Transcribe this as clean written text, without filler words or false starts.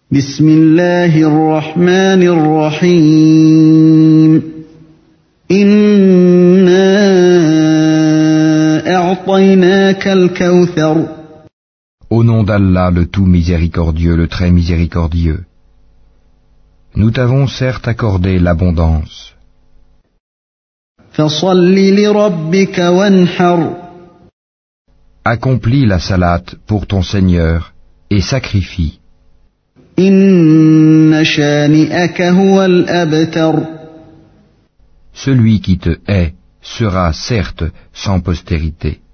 بسم الله الرحمن الرحيم إنا أعطيناك الكوثر Au nom d'Allah, le tout miséricordieux, le très miséricordieux. Nous t'avons certes accordé l'abondance. فصل لربك وانحر Accomplis la salate pour ton Seigneur et sacrifie. إن شانئك هو الأبتر Celui qui te hait sera certes sans postérité.